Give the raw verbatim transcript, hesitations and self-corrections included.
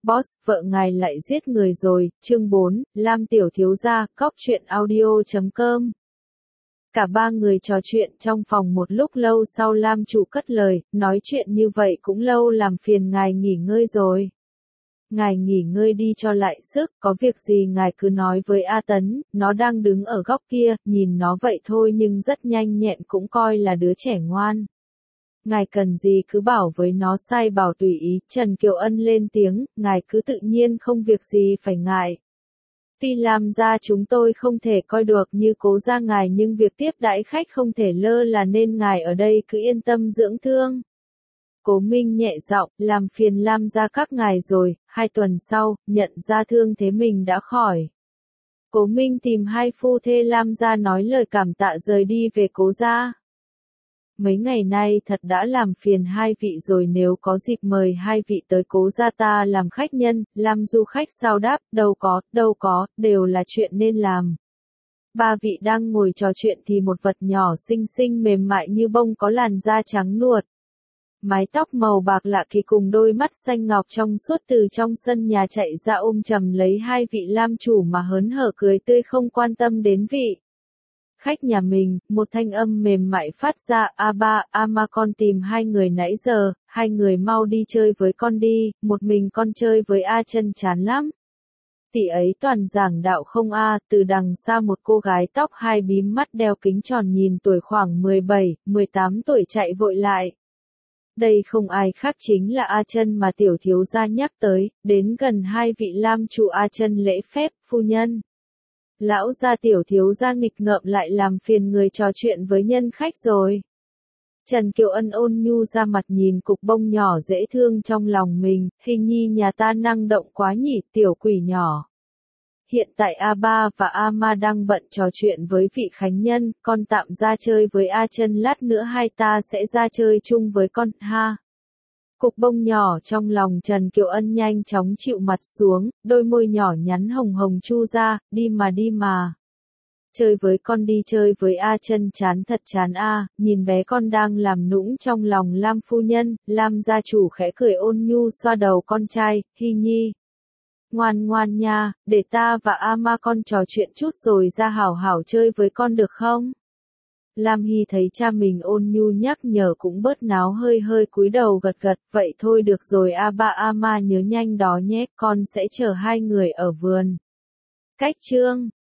Boss, vợ ngài lại giết người rồi, chương bốn, Lam tiểu thiếu gia, cóc truyện audio chấm com. Cả ba người trò chuyện trong phòng một lúc lâu sau Lam chủ cất lời, nói chuyện như vậy cũng lâu làm phiền ngài nghỉ ngơi rồi. Ngài nghỉ ngơi đi cho lại sức, có việc gì ngài cứ nói với A Tấn, nó đang đứng ở góc kia, nhìn nó vậy thôi nhưng rất nhanh nhẹn cũng coi là đứa trẻ ngoan. Ngài cần gì cứ bảo với nó sai bảo tùy ý, Trần Kiều Ân lên tiếng, ngài cứ tự nhiên không việc gì phải ngại. Tuy làm ra chúng tôi không thể coi được như Cố gia ngài nhưng việc tiếp đãi khách không thể lơ là nên ngài ở đây cứ yên tâm dưỡng thương. Cố Minh nhẹ giọng, làm phiền Lam gia các ngài rồi, hai tuần sau, nhận ra thương thế mình đã khỏi. Cố Minh tìm hai phu thê Lam gia nói lời cảm tạ rời đi về Cố gia. Mấy ngày nay thật đã làm phiền hai vị rồi, nếu có dịp mời hai vị tới Cố gia ta làm khách nhân. Lam du khách sao đáp, đâu có, đâu có, đều là chuyện nên làm. Ba vị đang ngồi trò chuyện thì một vật nhỏ xinh xinh mềm mại như bông có làn da trắng nuột. Mái tóc màu bạc lạ kỳ cùng đôi mắt xanh ngọc trong suốt từ trong sân nhà chạy ra ôm chầm lấy hai vị Lam chủ mà hớn hở cười tươi không quan tâm đến vị khách nhà mình. Một thanh âm mềm mại phát ra, a ba, a ma con tìm hai người nãy giờ, hai người mau đi chơi với con đi, một mình con chơi với A Chân chán lắm. Tỷ ấy toàn giảng đạo không a. Từ đằng xa một cô gái tóc hai bím mắt đeo kính tròn nhìn tuổi khoảng mười bảy, mười tám tuổi chạy vội lại. Đây không ai khác chính là A Chân mà tiểu thiếu gia nhắc tới, đến gần hai vị Lam chủ. A Chân lễ phép, phu nhân. Lão gia tiểu thiếu gia nghịch ngợm lại làm phiền người trò chuyện với nhân khách rồi. Trần Kiều Ân ôn nhu ra mặt nhìn cục bông nhỏ dễ thương trong lòng mình, hình nhi nhà ta năng động quá nhỉ, tiểu quỷ nhỏ. Hiện tại A ba và A ma đang bận trò chuyện với vị khánh nhân, con tạm ra chơi với A Chân, lát nữa hai ta sẽ ra chơi chung với con, ha. Cục bông nhỏ trong lòng Trần Kiều Ân nhanh chóng chịu mặt xuống, đôi môi nhỏ nhắn hồng hồng chu ra, đi mà đi mà. Chơi với con đi, chơi với A Chân chán thật chán a. Nhìn bé con đang làm nũng trong lòng Lam phu nhân, Lam gia chủ khẽ cười ôn nhu xoa đầu con trai, hi nhi. Ngoan ngoan nha, để ta và A ma con trò chuyện chút rồi ra hảo hảo chơi với con được không? Lam Hy thấy cha mình ôn nhu nhắc nhở cũng bớt náo, hơi hơi cúi đầu gật gật, vậy thôi được rồi A ba A ma nhớ nhanh đó nhé, con sẽ chờ hai người ở vườn. Cách chương